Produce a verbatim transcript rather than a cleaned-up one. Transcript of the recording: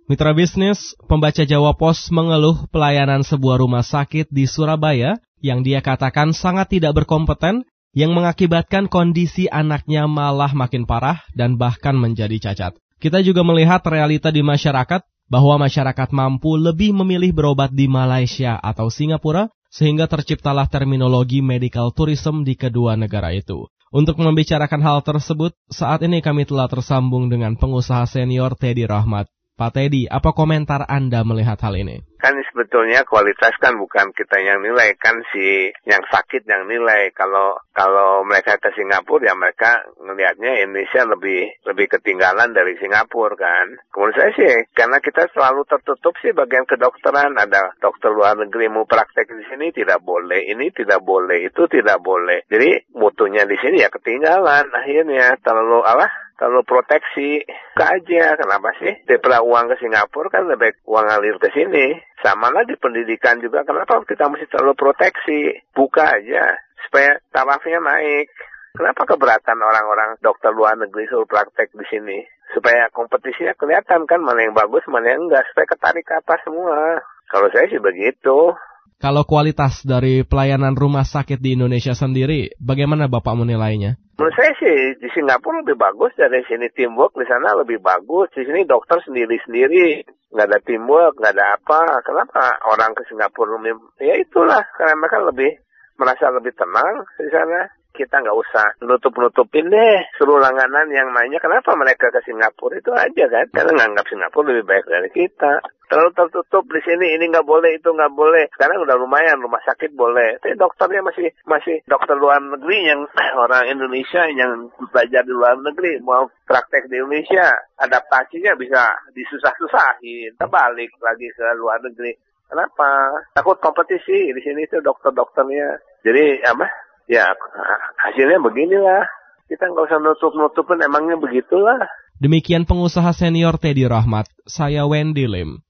Mitra bisnis, pembaca Jawa Pos mengeluh pelayanan sebuah rumah sakit di Surabaya yang dia katakan sangat tidak berkompeten, yang mengakibatkan kondisi anaknya malah makin parah dan bahkan menjadi cacat. Kita juga melihat realita di masyarakat bahwa masyarakat mampu lebih memilih berobat di Malaysia atau Singapura, sehingga terciptalah terminologi medical tourism di kedua negara itu. Untuk membicarakan hal tersebut, saat ini kami telah tersambung dengan pengusaha senior Teddy Rahmat. Pak Teddy, apa komentar Anda melihat hal ini? Kan sebetulnya kualitas kan bukan kita yang nilai, kan si yang sakit yang nilai. Kalau kalau mereka ke Singapura ya mereka ngelihatnya Indonesia lebih lebih ketinggalan dari Singapura kan. Menurut saya sih karena kita selalu tertutup sih bagian kedokteran, ada dokter luar negeri mau praktek di sini tidak boleh, ini tidak boleh, itu tidak boleh. Jadi mutunya di sini ya ketinggalan akhirnya terlalu apa? Terlalu proteksi, buka aja. Kenapa sih? Daripada uang ke Singapura kan lebih uang ngalir ke sini. Sama lah di pendidikan juga. Kenapa kita mesti terlalu proteksi? Buka aja supaya tarafnya naik. Kenapa keberatan orang-orang dokter luar negeri suruh praktek di sini? Supaya kompetisinya kelihatan kan mana yang bagus, mana yang enggak. Supaya ketarik ke atas semua. Kalau saya sih begitu. Kalau kualitas dari pelayanan rumah sakit di Indonesia sendiri, bagaimana Bapak menilainya? Menurut saya sih di Singapura lebih bagus, dari sini teamwork, di sana lebih bagus. Di sini dokter sendiri-sendiri, nggak ada teamwork, nggak ada apa. Kenapa orang ke Singapura lebih? Ya itulah, karena mereka lebih merasa lebih tenang di sana. Kita nggak usah nutup-nutupin deh. Suruh langganan yang nanya kenapa mereka ke Singapura itu aja kan. Karena nganggap Singapura lebih baik dari kita. Terlalu tertutup di sini, ini nggak boleh, itu nggak boleh. Sekarang udah lumayan, rumah sakit boleh. Tapi dokternya masih masih dokter luar negeri yang orang Indonesia yang belajar di luar negeri. Mau praktek di Indonesia, adaptasinya bisa disusah-susahin. Terbalik lagi ke luar negeri. Kenapa? Takut kompetisi. Di sini itu dokter-dokternya. Jadi apa? Ya, hasilnya beginilah. Kita nggak usah nutup-nutupin, emangnya begitulah. Demikian pengusaha senior Teddy Rahmat, saya Wendy Lim.